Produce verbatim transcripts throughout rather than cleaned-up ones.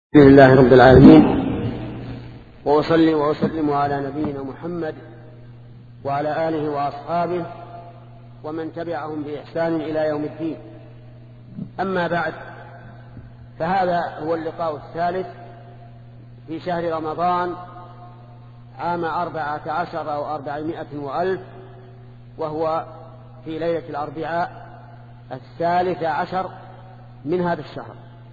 بسم الله رب العالمين، وأصلي وأسلم على نبينا محمد وعلى آله وأصحابه ومن تبعهم بإحسان إلى يوم الدين. أما بعد، فهذا هو اللقاء الثالث في شهر رمضان عام أربعة عشر أو أربعمائة وألف، وهو في ليلة الأربعاء الثالث عشر من هذا الشهر.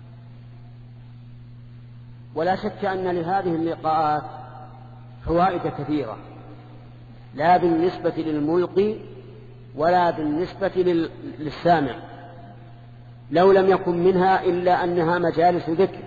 ولا شك أن لهذه اللقاءات فوائد كثيرة، لا بالنسبة للملقي ولا بالنسبة للسامع، لو لم يكن منها إلا أنها مجالس ذكر،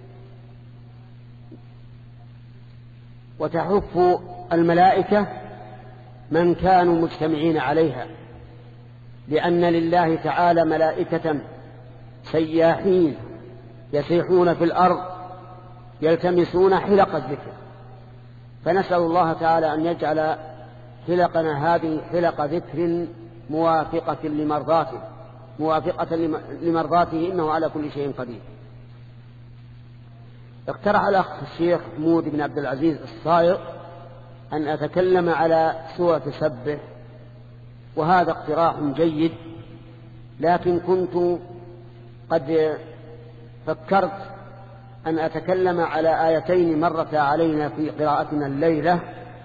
وتحف الملائكة من كانوا مجتمعين عليها، لأن لله تعالى ملائكة سياحين يسيحون في الأرض يلتمسون حلق الذكر، فنسأل الله تعالى أن يجعل حلقنا هذه حلق ذكر موافقة لمرضاته موافقة لمرضاته إنه على كل شيء قدير. اقترح الأخ الشيخ حمود بن عبد العزيز الصائغ أن أتكلم على سورة سبح، وهذا اقتراح جيد، لكن كنت قد فكرت أن أتكلم على آيتين مرتا علينا في قراءتنا الليلة،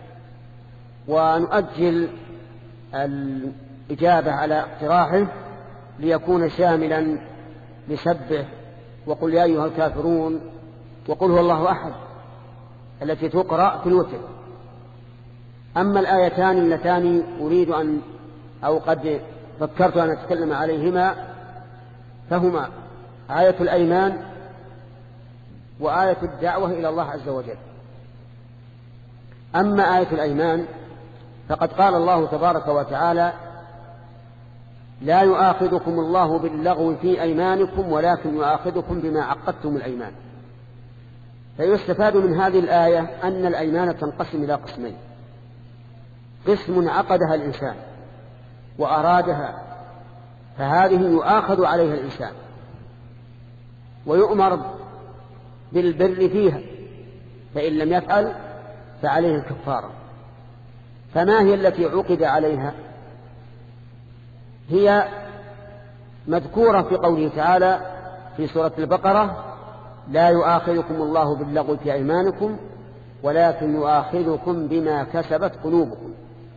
ونؤجل الإجابة على اقتراحه ليكون شاملا لسبح وقل يا أيها الكافرون وقل هو الله أحد التي تقرأ في الوتر. أما الآيتان اللتان أريد أن أو قد فكرت أن أتكلم عليهما فهما آية الأيمان وآية الدعوة إلى الله عز وجل. أما آية الأيمان فقد قال الله تبارك وتعالى: لا يؤاخذكم الله باللغو في أيمانكم ولكن يؤاخذكم بما عقدتم الأيمان. فيستفاد من هذه الآية أن الأيمان تنقسم إلى قسمين: قسم عقدها الإنسان وأرادها، فهذه يؤاخذ عليها الإنسان ويؤمر بالبر فيها، فإن لم يفعل فعليه الكفارة. فما هي التي عقد عليها؟ هي مذكورة في قوله تعالى في سورة البقرة: لا يؤاخذكم الله باللغو في أيمانكم ولكن يؤاخذكم بما كسبت قلوبكم.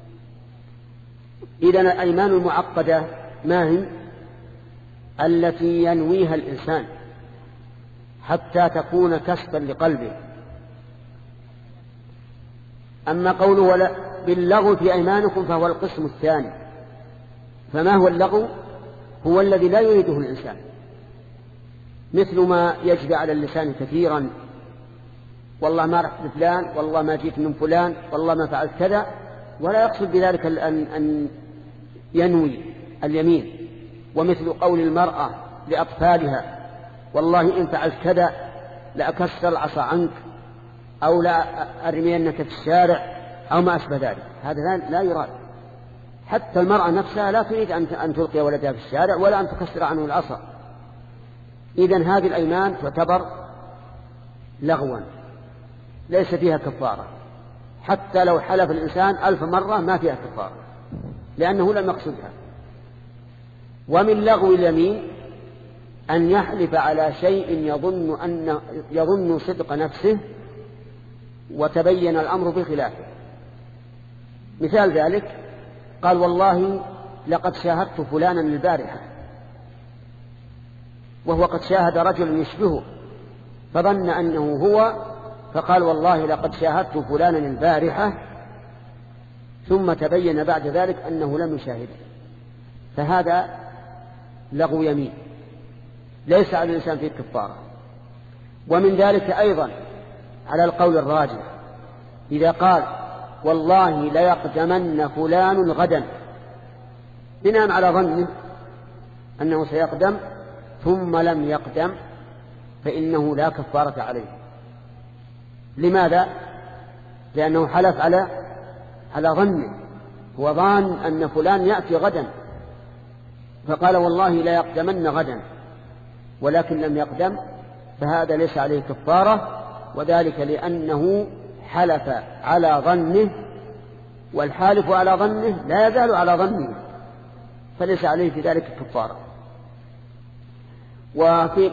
إذن الأيمان المعقدة ما هي؟ التي ينويها الإنسان حتى تكون كسبا لقلبه. أما قوله ولا باللغو في أيمانكم فهو القسم الثاني. فما هو اللغو؟ هو الذي لا يريده الإنسان، مثل ما يجري على اللسان كثيرا: والله ما رحت لفلان، والله ما جيت من فلان، والله ما فعلت كذا، ولا يقصد بذلك أن ينوي اليمين. ومثل قول المرأة لأطفالها: والله إن فعلت كذا لأكسر العصا عنك، أو لا أرمينك في الشارع، أو ما أشبه ذلك. هذا لا يراد. حتى المرأة نفسها لا تريد أن تلقي ولدها في الشارع ولا أن تكسر عنه العصا. إذن هذه الأيمان تعتبر لغوا ليس فيها كفارة، حتى لو حلف الإنسان ألف مرة ما فيها كفارة، لأنه لم يقصدها. ومن لغو اليمين أن يحلف على شيء يظن أن يظن صدق نفسه وتبين الأمر بخلافه. مثال ذلك: قال والله لقد شاهدت فلانا البارحة، وهو قد شاهد رجلا يشبهه فظن أنه هو، فقال والله لقد شاهدت فلانا البارحة، ثم تبين بعد ذلك أنه لم يشاهده. فهذا لغو يمين ليس على الإنسان فيه كفارة. ومن ذلك أيضا على القول الراجح إذا قال والله ليقدمن فلان غدا، بناء على ظنه أنه سيقدم ثم لم يقدم، فإنه لا كفارة عليه. لماذا؟ لأنه حلف على على ظنه، هو ظان أن فلان يأتي غدا، فقال والله ليقدمن غدا ولكن لم يقدم، فهذا ليس عليه كفارة، وذلك لأنه حلف على ظنه، والحالف على ظنه لا يزال على ظنه، فليس عليه في ذلك كفارة. وفي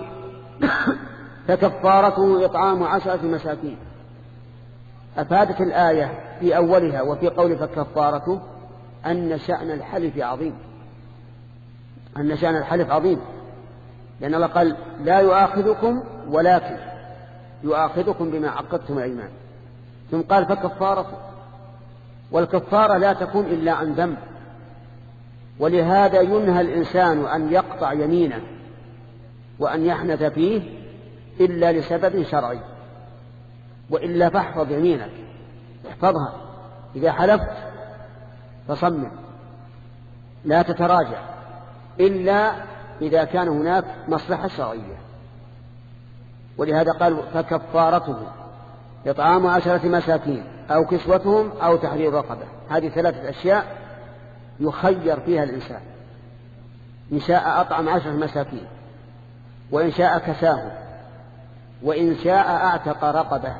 فكفارته إطعام عشرة مساكين. أفادت الآية في أولها وفي قول فكفارته أن شأن الحلف عظيم، أن شأن الحلف عظيم، لأن الله قال لا يؤاخذكم ولكن يؤاخذكم بما عقدتم الأيمان، ثم قال فكفارته، والكفارة لا تكون إلا عن ذنب، ولهذا ينهى الإنسان أن يقطع يمينه وأن يحنث فيه إلا لسبب شرعي، وإلا فاحفظ يمينك، احفظها، إذا حلفت فصمم لا تتراجع إلا إذا كان هناك مصلحة شرعية. ولهذا قال فكفارته إطعام عشرة مساكين أو كسوتهم أو تحرير رقبة. هذه ثلاثة أشياء يخير فيها الإنسان، إن شاء أطعم عشرة مساكين، وإن شاء كساهم، وإن شاء أعتق رقبة.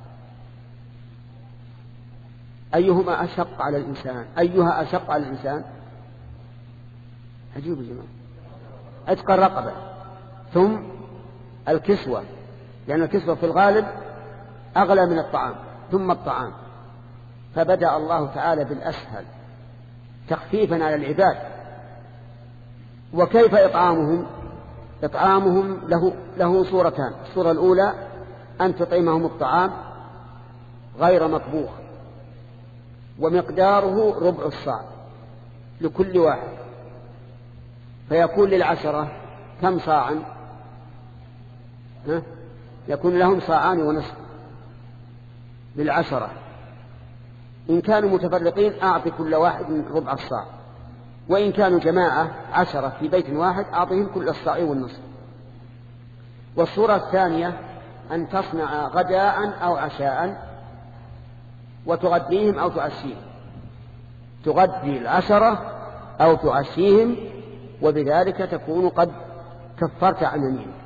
أيهما أشق على الإنسان؟ أيها أشق على الإنسان؟ عجيب يا جماعة، عتق الرقبة ثم الكسوة، لأن الكسوة في الغالب أغلى من الطعام، ثم الطعام، فبدأ الله تعالى بالأسهل تخفيفا على العباد. وكيف إطعامهم؟ إطعامهم له, له صورتان. الصورة الأولى أن تطعمهم الطعام غير مطبوخ، ومقداره ربع الصاع لكل واحد، فيكون للعشرة كم صاعا؟ ها؟ يكون لهم صاعان ونصف للعشرة. إن كانوا متفرقين أعطي كل واحد ربع الصاع، وإن كانوا جماعة عشرة في بيت واحد أعطيهم كل الصاع والنصف. والصورة الثانية أن تصنع غداء أو عشاء وتغديهم أو تعشيهم، تغدي العشرة أو تعشيهم، وبذلك تكون قد كفرت عن يمينك.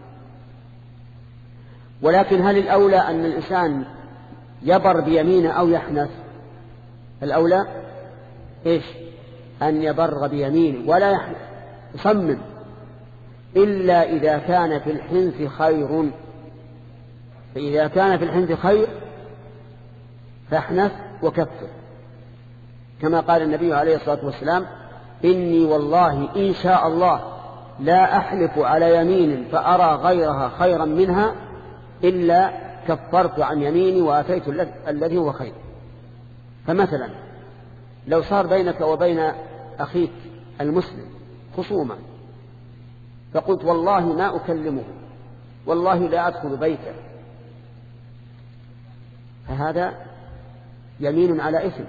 ولكن هل الأولى أن الإنسان يبر بيمينه أو يحنث؟ الأولى إيش؟ أن يبر بيمينه ولا يحنث، يصمم، إلا إذا كان في الحنث خير. فإذا كان في الحنث خير فاحنث وكفر، كما قال النبي عليه الصلاة والسلام إني والله إن شاء الله لا أحلف على يمين فأرى غيرها خيرا منها إلا كفرت عن يميني وأتيت الذي هو خير. فمثلا لو صار بينك وبين أخيك المسلم خصومة، فقلت والله ما أكلمه، والله لا أدخل بيته، فهذا يمين على إثم،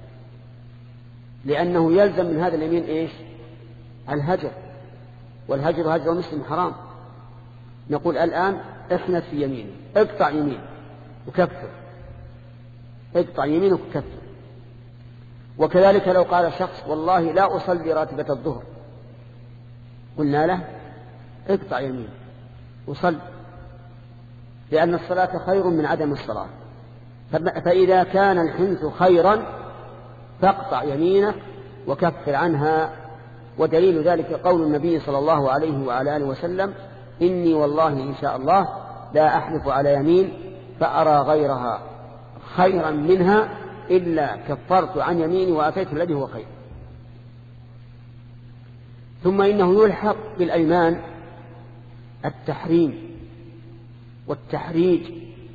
لأنه يلزم من هذا اليمين إيش؟ الهجر، والهجر هجر مسلم حرام. نقول الآن احنث في يمينه، اقطع يمين وكفر، اقطع يمينك وكفر. وكذلك لو قال شخص والله لا أصلي راتبة الظهر، قلنا له اقطع يمين وصل، لأن الصلاة خير من عدم الصلاة. فإذا كان الحنث خيرا فاقطع يمينك وكفر عنها. ودليل ذلك قول النبي صلى الله عليه وعلى آله وسلم إني والله إن شاء الله لا أحلف على يمين فأرى غيرها خيرا منها إلا كفرت عن يميني وأتيت الذي هو خير. ثم إنه يلحق بالأيمان التحريم والتحريج،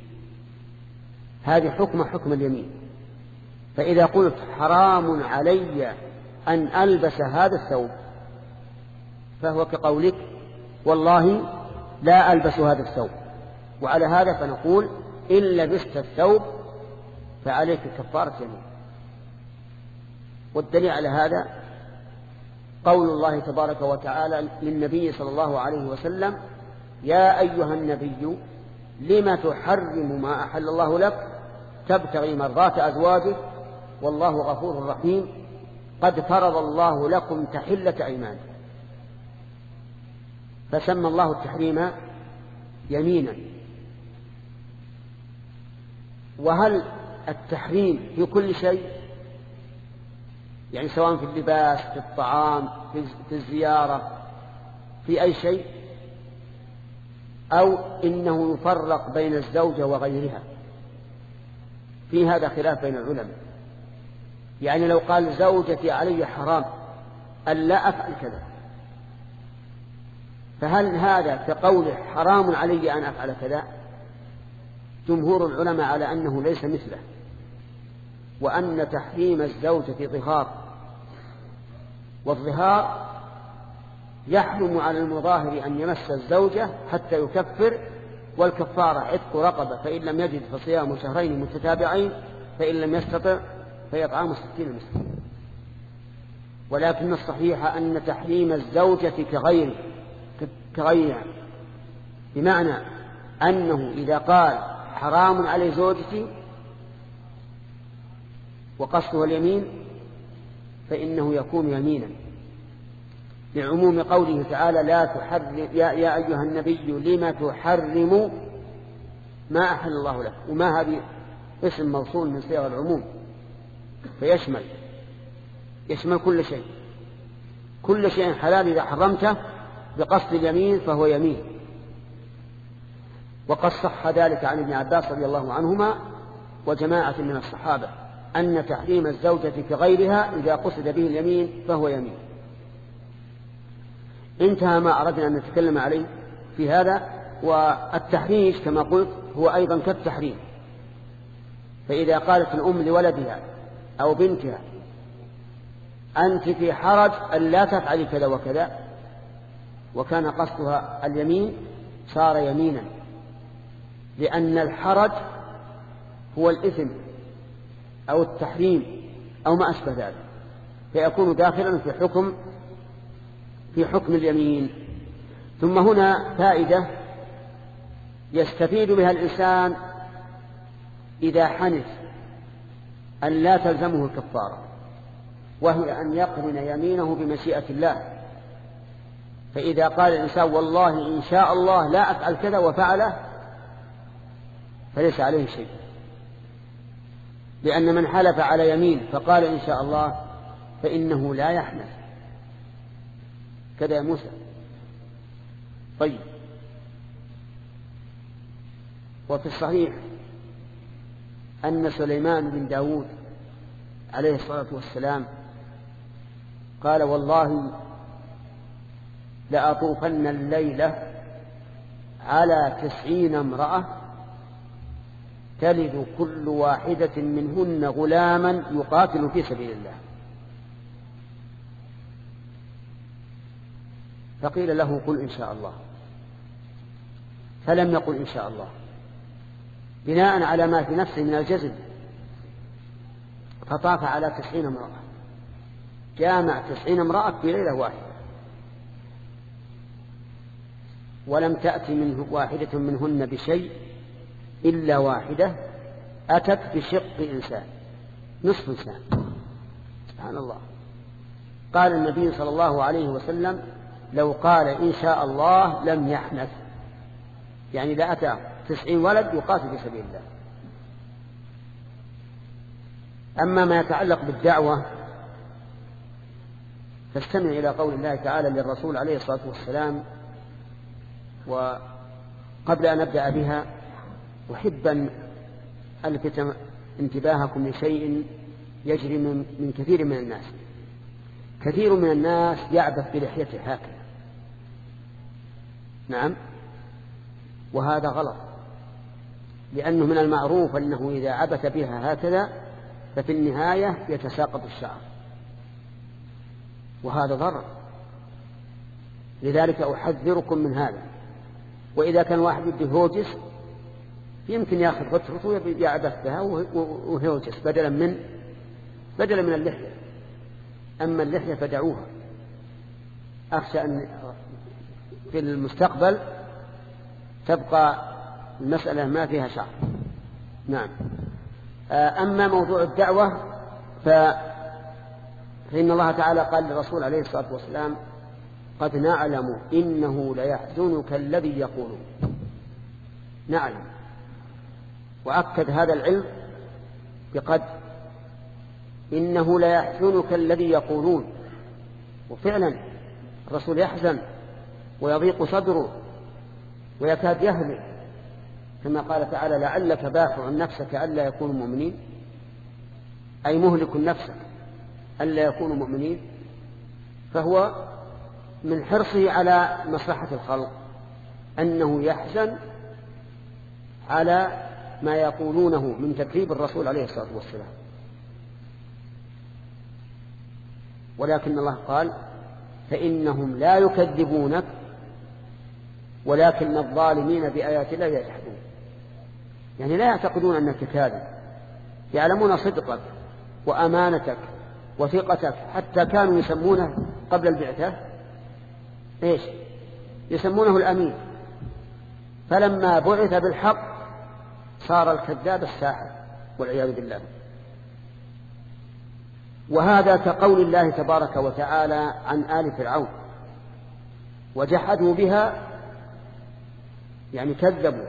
هذه حكم حكم اليمين. فإذا قلت حرام علي أن ألبس هذا الثوب، فهو كقولك والله لا ألبس هذا الثوب. وعلى هذا فنقول إن لبست الثوب فعليك كفارة يمين. والدليل على هذا قول الله تبارك وتعالى للنبي صلى الله عليه وسلم يا أيها النبي لم تحرم ما أحل الله لك تبتغي مرضات أزواجك والله غفور رحيم قد فرض الله لكم تحلة أيمانكم. فسمى الله التحريم يمينا وهل التحريم في كل شيء؟ يعني سواء في اللباس، في الطعام، في الزيارة، في أي شيء، أو إنه يفرق بين الزوجة وغيرها؟ في هذا خلاف بين العلماء. يعني لو قال زوجتي علي حرام أن لا أفعل كذا، فهل هذا كقوله حرام علي أن أفعل كذا؟ جمهور العلماء على أنه ليس مثله، وأن تحريم الزوجة ظهار، والظهار يحرم على المظاهر أن يمس الزوجة حتى يكفر، والكفارة عتق رقبة، فإن لم يجد فصيام شهرين متتابعين، فإن لم يستطع فيطعام ستين مسكينا. ولكن الصحيح أن تحريم الزوجة كغير كغيرها، بمعنى أنه إذا قال حرام علي زوجتي وقصده اليمين فإنه يكون يمينا، لعموم قوله تعالى لا تحرم يا, يا أيها النبي لما تحرم ما أحل الله لك، وما هذه اسم موصول من صيغ العموم، فيشمل يشمل كل شيء، كل شيء حلال إذا حرمته بقصد اليمين فهو يمين. وقد صح ذلك عن ابن عباس رضي الله عنهما وجماعة من الصحابة أن تحريم الزوجة كغيرها إذا قصد به اليمين فهو يمين. انتهى ما أردنا أن نتكلم عليه في هذا. والتحريش كما قلت هو أيضا كالتحريم، فإذا قالت الأم لولدها أو بنتها أنت في حرج أن لا تفعلي كذا وكذا، وكان قصدها اليمين، صار يمينا، لأن الحرج هو الإثم أو التحريم أو ما أشبه ذلك، فيكون داخلا في حكم في حكم اليمين. ثم هنا فائدة يستفيد بها الإنسان إذا حنث أن لا تلزمه الكفارة، وهي أن يقرن يمينه بمشيئة الله. فإذا قال الإنسان والله إن شاء الله لا أفعل كذا وفعله فليس عليه شيء، لأن من حلف على يمين فقال إن شاء الله فإنه لا يحنث. كذا يا موسى. طيب، وفي الصحيح أن سليمان بن داود عليه الصلاة والسلام قال والله لأطوفن الليلة على تسعين امرأة تلد كل واحدة منهن غلاما يقاتل في سبيل الله. فقيل له قل إن شاء الله، فلم يقل إن شاء الله بناء على ما في نفسه من الجزم، فطاف على تسعين امرأة، جامع تسعين امرأة في ليلة واحدة، ولم تأتي منه واحدة منهن بشيء إلا واحدة أتت بشق إنسان، نصف إنسان. سبحان الله. قال النبي صلى الله عليه وسلم لو قال إن شاء الله لم يحنث، يعني لا أتى تسعين ولد يقاتل في سبيل الله. أما ما يتعلق بالدعوة فاستمع إلى قول الله تعالى للرسول عليه الصلاة والسلام. وقبل أن أبدأ بها أحب أن ألفت انتباهكم لشيء يجري من كثير من الناس. كثير من الناس يعبث بلحيته هكذا، نعم، وهذا غلط، لأنه من المعروف أنه إذا عبث بها هكذا ففي النهاية يتساقط الشعر، وهذا ضرر. لذلك أحذركم من هذا. وإذا كان واحد يبدي هوجس يمكن يأخذ غترته ويعبث بها وهوجس بدلا من بدلا من اللحية. أما اللحية فدعوها، أخشى أن في المستقبل تبقى المسألة ما فيها شعر. نعم. أما موضوع الدعوة فإن الله تعالى قال للرسول عليه الصلاة والسلام قد نعلم إنه ليحزنك الذي يقولون. نعلم، وأكد هذا العلم بقد إنه لا يحزنك الذي يقولون. وفعلا الرسول يحزن ويضيق صدره ويكاد يهلك، كما قال تعالى لعلك باخع نفسك ألا يكونوا مؤمنين، أي مهلك نفسك ألا يكونوا مؤمنين. فهو من حرصه على مصلحة الخلق أنه يحزن على ما يقولونه من تكذيب الرسول عليه الصلاة والسلام. ولكن الله قال فإنهم لا يكذبونك ولكن الظالمين بآيات الله يجحدون، يعني لا يعتقدون أنك كاذب، يعلمون صدقك وأمانتك وثقتك، حتى كانوا يسمونه قبل البعثة إيش؟ يسمونه الأمين، فلما بعث بالحق صار الكذاب الساحر والعياذ بالله. وهذا كقول الله تبارك وتعالى عن آل فرعون وجحدوا بها، يعني كذبوا،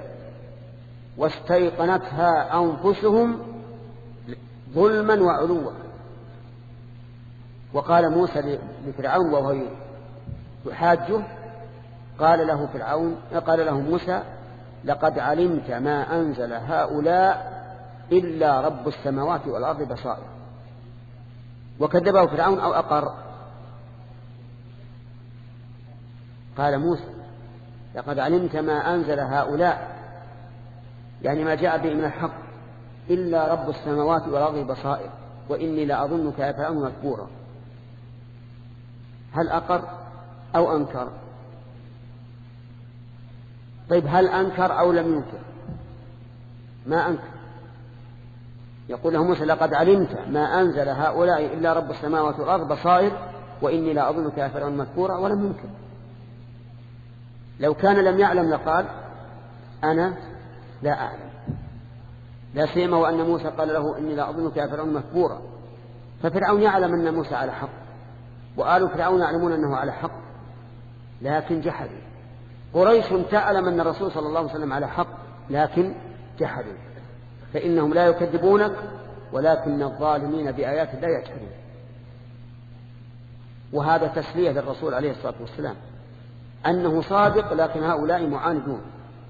واستيقنتها أنفسهم ظلما وعلوا. وقال موسى لفرعون وهو يحاجه، قال له فرعون قال له موسى لقد علمت ما أنزل هؤلاء إلا رب السماوات والأرض بصائر. وكذبه فرعون أو أقر؟ قال موسى لقد علمت ما أنزل هؤلاء، يعني ما جاء به من الحق، إلا رب السماوات والأرض بصائر وإني لأظنك يا فرعون مكبورا. هل أقر أو أنكر؟ طيب هل أنكر أو لم ينكر؟ ما أنكر. يقول له موسى لقد علمت ما أنزل هؤلاء إلا رب السماوات والأرض بصائر وإني لأظنك يا فرعون مكبورا، ولم ينكر. لو كان لم يعلم لقال أنا لا أعلم، لا سيما وأن موسى قال له إني لأظنك يا فرعون مكبورا. ففرعون يعلم أن موسى على حق، وآل فرعون يعلمون أنه على حق، لكن جحدوا. قريش تعلم أن الرسول صلى الله عليه وسلم على حق، لكن جحدوا. فإنهم لا يكذبونك ولكن الظالمين بآيات الله يجحدون. وهذا تسلية للرسول عليه الصلاة والسلام أنه صادق، لكن هؤلاء معاندون.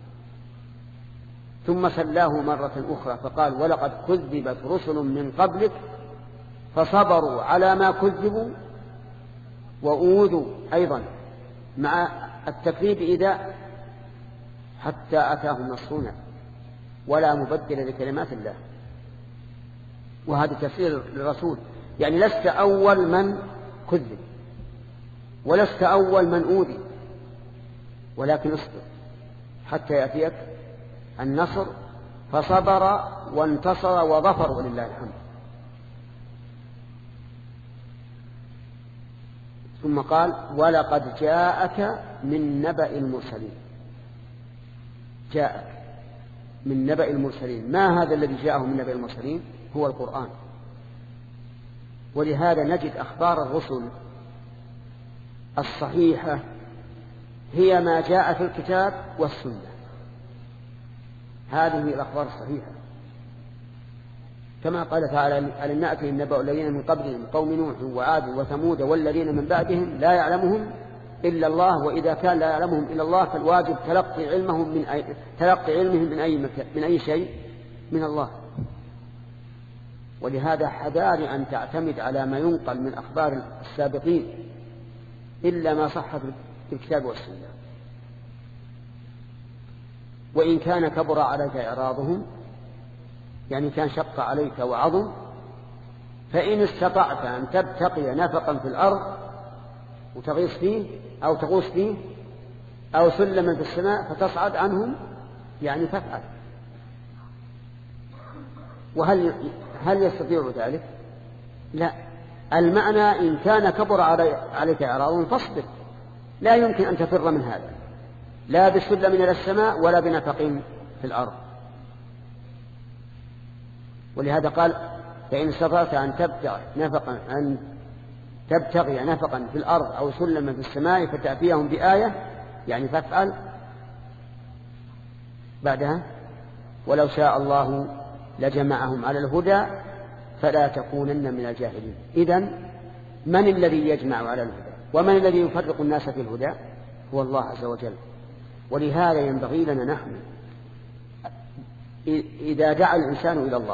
ثم سلاه مرة أخرى فقال ولقد كذبت رسل من قبلك فصبروا على ما كذبوا وأوذوا أيضا مع التكذيب إذا حتى أتاهم نصرنا ولا مبدل لكلمات الله. وهذا تفسير للرسول، يعني لست أول من كذب ولست أول من أوذي، ولكن اصبر حتى يأتيك النصر. فصبر وانتصر وظفر ولله الحمد. ثم قال ولقد جاءك من نبأ المرسلين. جاءك من نبأ المرسلين، ما هذا الذي جاءه من نبأ المرسلين؟ هو القرآن. ولهذا نجد أخبار الرسل الصحيحة هي ما جاء في الكتاب والسنة، هذه الأخبار الصحيحة. كما قال تعالى ألم نأتهم نبأ الذين من قبلهم قوم نوح وعاد وثمود والذين من بعدهم لا يعلمهم إلا الله، وإذا كان لا يعلمهم إلا الله فالواجب تلقي علمهم من أي تلقي علمهم من أي مكان من أي شيء من الله. ولهذا حذار أن تعتمد على ما ينقل من أخبار السابقين إلا ما صح في الكتاب والسنة. وإن كان كبر عليك إعراضهم، يعني كان شق عليك وعظم، فإن استطعت أن تبتقي نفقا في الأرض وتغيص فيه أو تغوص فيه أو سلما في السماء فتصعد عنهم، يعني فافعل. وهل هل يستطيع ذلك؟ لا. المعنى إن كان كبر عليك إعراضهم فاصبر، لا يمكن أن تفر من هذا، لا بسلم إلى السماء ولا بنفق في الأرض. ولهذا قال فإن استطعت أن تبتغي نفقا أن تبتغي نفقا في الأرض أو سلما في السماء فتأتيهم بآية، يعني فافعل. بعدها ولو شاء الله لجمعهم على الهدى فلا تكونن من الجاهلين. إذن من الذي يجمع على الهدى ومن الذي يفرق الناس في الهدى؟ هو الله عز وجل. ولهذا ينبغي لنا نحن إذا دعا الإنسان إلى الله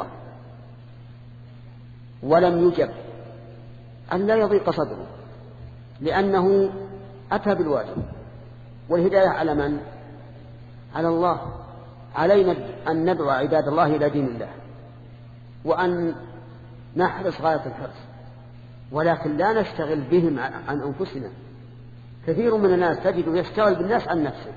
ولم يجب أن لا يضيق صدره، لأنه أتى بالواجب، والهداية على من؟ على الله. علينا أن ندعو عباد الله إلى دين الله وأن نحرص غاية الحرص، ولكن لا نشتغل بهم عن أنفسنا. كثير من الناس تجد يشتغل بالناس عن نفسه،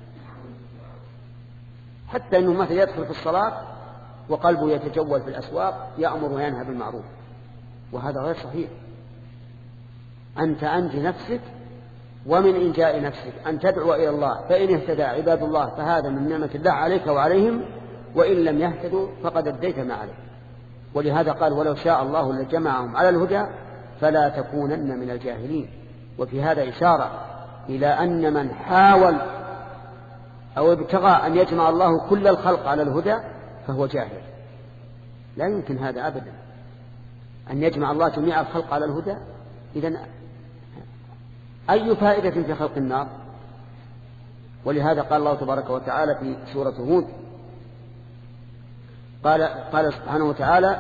حتى أنه مثلا يدخل في الصلاة وقلبه يتجول في الأسواق يأمر وينهى بالمعروف، وهذا غير صحيح. أنت أنجي نفسك، ومن إنجاء نفسك أن تدعو إلى الله، فإن اهتدى عباد الله فهذا من نعمة الله عليك وعليهم، وإن لم يهتدوا فقد أديت ما عليك. ولهذا قال ولو شاء الله لجمعهم على الهدى فلا تكونن من الجاهلين. وفي هذا إشارة إلى أن من حاول أو ابتغى أن يجمع الله كل الخلق على الهدى فهو جاهل. لا يمكن هذا أبدا، أن يجمع الله جميع الخلق على الهدى. إذن أي فائدة في خلق النار؟ ولهذا قال الله تبارك وتعالى في سورة هود، قال, قال سبحانه وتعالى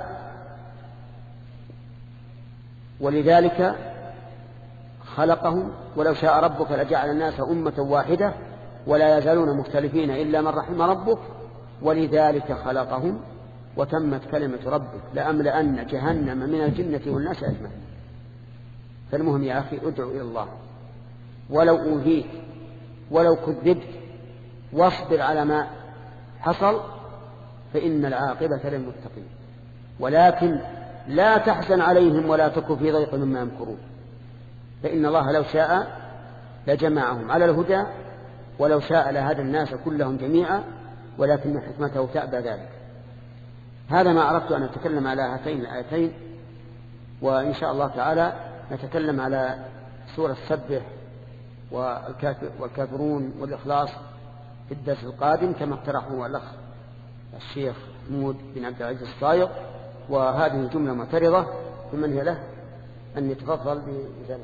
ولذلك خلقهم ولو شاء ربك لجعل الناس أمة واحدة ولا يزالون مختلفين إلا من رحم ربك ولذلك خلقهم وتمت كلمة ربك لأملأن جهنم من الجنة والناس أجمعين. فالمهم يا أخي ادعو إلى الله ولو أوذيت ولو كذبت واصبر على ما حصل، فإن العاقبة للمتقين. ولكن لا تحزن عليهم ولا تك في ضيق مما يمكرون، فإن الله لو شاء لجمعهم على الهدى ولو شاء لهدى الناس كلهم جميعا ولكن حكمته تأبى ذلك. هذا ما أردت أن أتكلم على هاتين الآيتين، وإن شاء الله تعالى نتكلم على سورة سبح والكافرون والإخلاص في الدرس القادم كما اقترحه الأخ الشيخ محمود بن عبد العزيز الصايغ. وهذه جملة معترضة فمن هي له أن يتفضل بذلك.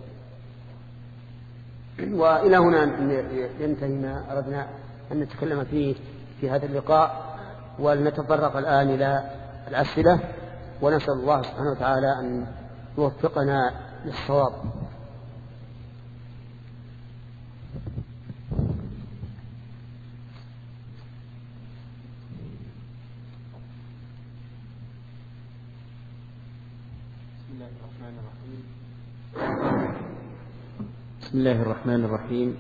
وإلى هنا ينتهي ما أردنا أن نتكلم فيه في هذا اللقاء، ولنتطرق الآن إلى الأسئلة، ونسأل الله سبحانه وتعالى أن يوفقنا للصواب. بسم الله الرحمن الرحيم.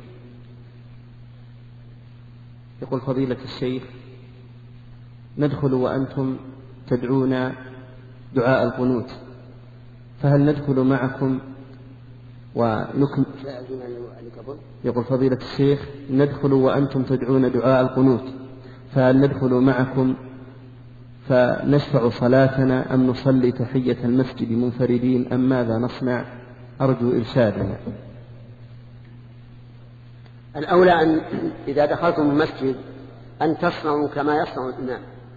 يقول فضيلة الشيخ ندخل وأنتم تدعون دعاء القنوت، فهل ندخل معكم ونكمل؟ يقول فضيلة الشيخ ندخل وأنتم تدعون دعاء القنوت، فهل ندخل معكم فنشفع صلاتنا أم نصلي تحية المسجد منفردين أم ماذا نصنع؟ أرجو إرشادنا. الأولى أن إذا دخلتم المسجد أن تصنعوا كما يصنع الإمام.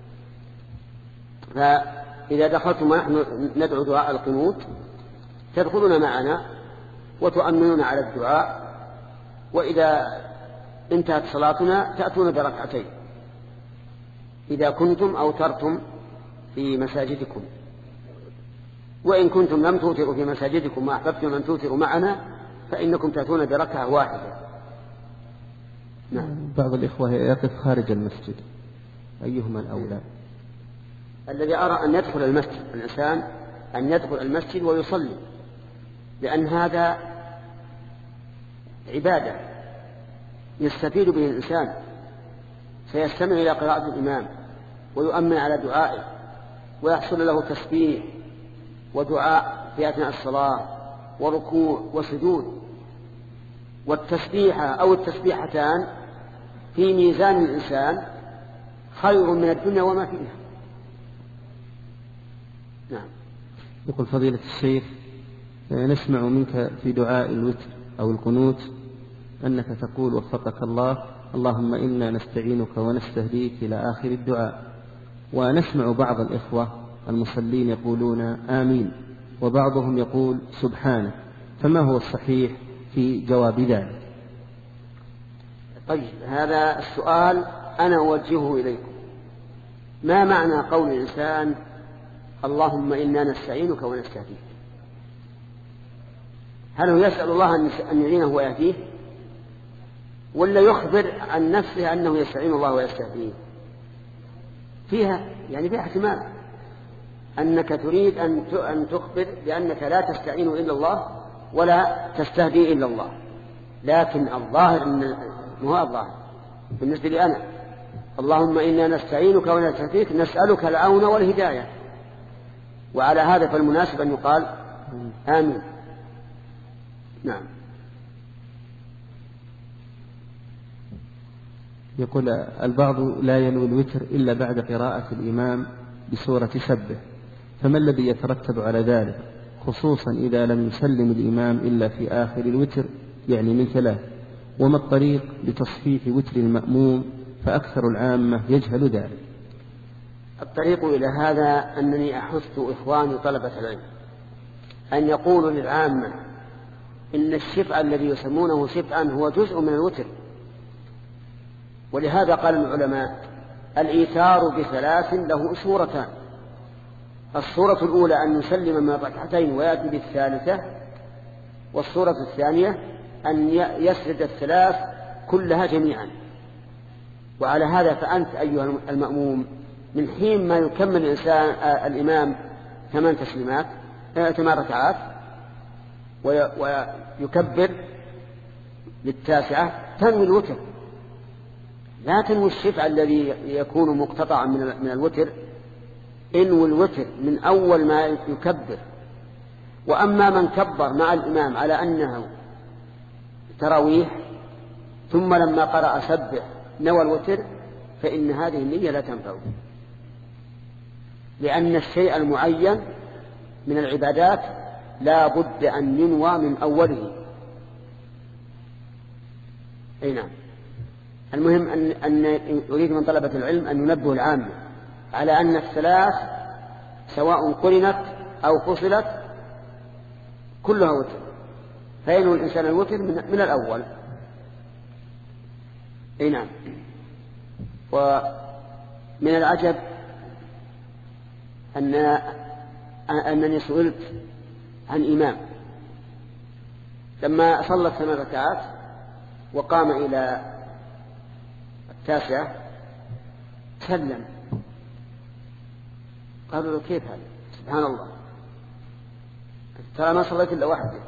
فإذا دخلتم ونحن ندعو دعاء القنوت تدخلون معنا وتؤمنون على الدعاء، وإذا انتهت صلاتنا تأتون بركعتين إذا كنتم أوترتم في مساجدكم، وإن كنتم لم توتروا في مساجدكم وأحببتم أن توتروا معنا فإنكم تأتون بركعة واحدة. نعم. بعض الإخوة يقف خارج المسجد، أيهما الأولى؟ الذي أرى أن يدخل المسجد الإنسان أن يدخل المسجد ويصلي، لأن هذا عبادة يستفيد به الإنسان، سيستمع إلى قراءة الإمام ويؤمن على دعائه ويحصل له تسبيح ودعاء في أثناء الصلاة وركوع وسجود. والتسبيحة أو التسبيحتان في ميزان الإنسان خير من الدنيا وما فيها. نعم. يقول فضيلة الشيخ نسمع منك في دعاء الوتر أو القنوت أنك تقول وفقك الله اللهم إنا نستعينك ونستهديك إلى آخر الدعاء، ونسمع بعض الإخوة المصلين يقولون آمين، وبعضهم يقول سبحانه، فما هو الصحيح في جواب ذلك؟ طيب، هذا السؤال أنا أوجهه إليكم. ما معنى قول الإنسان اللهم إنا نستعينك ونستهديك؟ هل هو يسأل الله أن يعينه ويهديه، ولا يخبر عن نفسه أنه يستعين الله ويستهديه؟ فيها يعني فيها احتمال أنك تريد أن تخبر بأنك لا تستعين إلا الله ولا تستهدي إلا الله، لكن الظاهر أن هو الظاهر بالنسبة لي أنا اللهم إنا نستعينك ونستهديك نسألك العون والهداية، وعلى هذا فالمناسب أن يقال آمين. نعم. يقول البعض لا ينوي الوتر إلا بعد قراءة الإمام بسورة سبح، فما الذي يترتب على ذلك، خصوصا إذا لم يسلم الإمام إلا في آخر الوتر يعني من ثلاث؟ وما الطريق لتصحيح وتر المأموم، فأكثر العامة يجهل ذلك؟ الطريق إلى هذا أنني أحث إخواني طلبة العلم أن يقولوا للعامة إن الشفع الذي يسمونه شفعا هو جزء من الوتر، ولهذا قال العلماء الإيثار بثلاث له صورتان: الصورة الأولى أن يسلم من الركعتين ويأتي بالثالثة، والصورة الثانية أن يسرد الثلاث كلها جميعا. وعلى هذا فأنت أيها المأموم من حين ما يكمل الإنسان الإمام ثمان تسليمات ثمان ركعات ويكبر للتاسعة تنوي الوتر، لا تنوي الشفع الذي يكون مقتطعا من الوتر، انوي الوتر من أول ما يكبر. وأما من كبر مع الإمام على أنه تراويح ثم لما قرأ سبح نوى الوتر فإن هذه النية لا تنفع، لأن الشيء المعين من العبادات لا بد أن ينوى من أوله. أي نعم. المهم أن, أن أريد من طلبة العلم أن ينبه العامة على أن الثلاث سواء قرنت أو فصلت كلها وتر، فينوي الإنسان الوتر من, من الأول. أي نعم. ومن العجب أن أنني سئلت عن إمام لما صلى ثمان ركعات وقام إلى التاسعة سلم، قالوا له كيف هذا؟ سبحان الله، ترى ما صليت إلا واحدة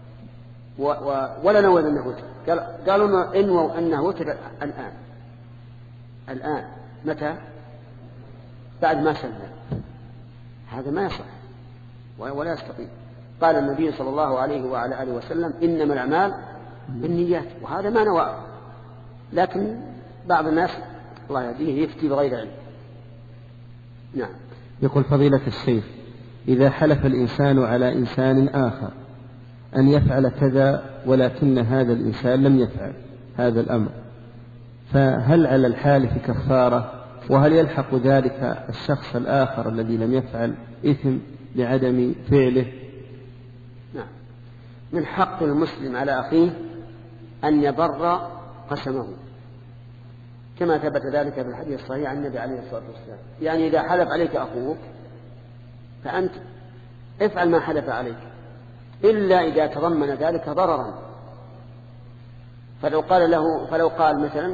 ولا نوى أنه وتر. قال قالوا إنوا أنه وتر الآن. الآن متى؟ بعد ما سلم. هذا ما يصح ولا يستقيم. قال النبي صلى الله عليه وعلى آله وسلم إنما الأعمال بالنيات، وهذا ما نوى. لكن بعض الناس الله يهديه يفتي بغير علم. نعم. يقول فضيلة الشيخ إذا حلف الإنسان على إنسان آخر أن يفعل كذا ولكن هذا الإنسان لم يفعل هذا الأمر، فهل على الحالف كفارة؟ وهل يلحق ذلك الشخص الآخر الذي لم يفعل إثم لعدم فعله؟ نعم. من حق المسلم على أخيه أن يبر قسمه كما ثبت ذلك في الحديث الصحيح عن النبي عليه الصلاة والسلام. يعني إذا حلف عليك أخوك فأنت افعل ما حلف عليك، إلا إذا تضمن ذلك ضررا. فلو قال له فلو قال مثلا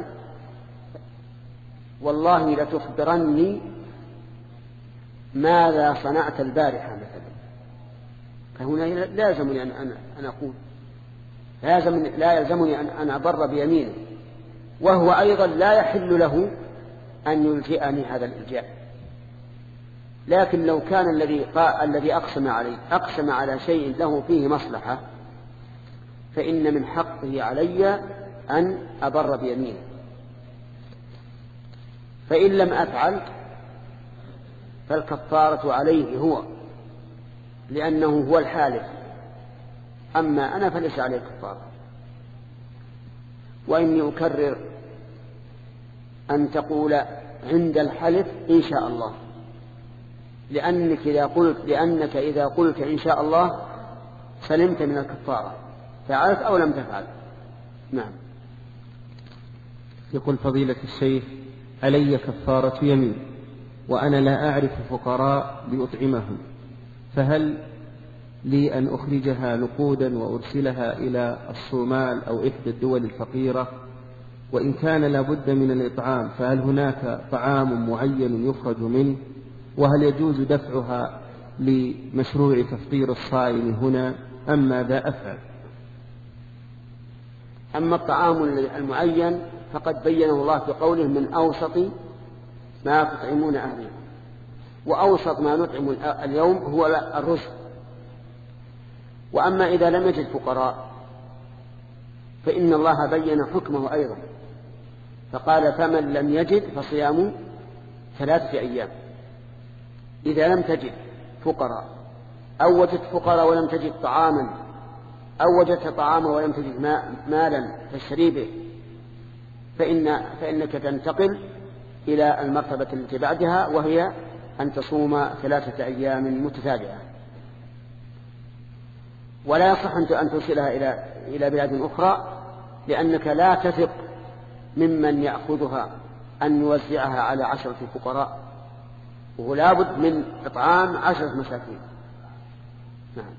والله لتخبرني ماذا صنعت البارحة مثلا، فهنا لا يلزمني أن, أن أقول لا يلزمني أن, أن أبر بيمينه، وهو أيضا لا يحل له أن يلجئني هذا الإلجاء. لكن لو كان الذي الذي أقسم عليه أقسم على شيء له فيه مصلحة فإن من حقه علي أن أبر بيمينه، فإن لم أفعل فالكفارة عليه هو، لأنه هو الحالف، أما أنا فليس عليه كفارة. وإني أكرر أن تقول عند الحلف إن شاء الله، لأنك إذا قلت, لأنك إذا قلت إن شاء الله سلمت من الكفارة، فعلت أو لم تفعل. نعم. يقول فضيلة الشيخ: علي كفارة يمين وأنا لا أعرف فقراء لأطعمهم، فهل لي أن أخرجها نقودا وأرسلها إلى الصومال أو إحدى الدول الفقيرة؟ وإن كان لابد من الإطعام فهل هناك طعام معين يخرج منه؟ وهل يجوز دفعها لمشروع تفطير الصائم هنا أم ماذا أفعل؟ أما الطعام المعين فقد بينه الله في قوله: من أوسط ما تطعمون أهلكم. وأوسط ما نطعم اليوم هو الرزق. وأما إذا لم يجد فقراء فإن الله بين حكمه أيضا، فقال: فمن لم يجد فصيام ثلاثة أيام. إذا لم تجد فقراء أو وجدت فقراء ولم تجد طعاما، أو وجدت طعاما ولم تجد مالا تشتري به، فإن فإنك تنتقل إلى المرتبة التي بعدها، وهي أن تصوم ثلاثة أيام متتابعة. ولا يصح أن ترسلها إلى إلى بلاد أخرى، لأنك لا تثق ممن يأخذها أن يوزعها على عشرة فقراء، ولا بد من إطعام عشرة مساكين. نعم.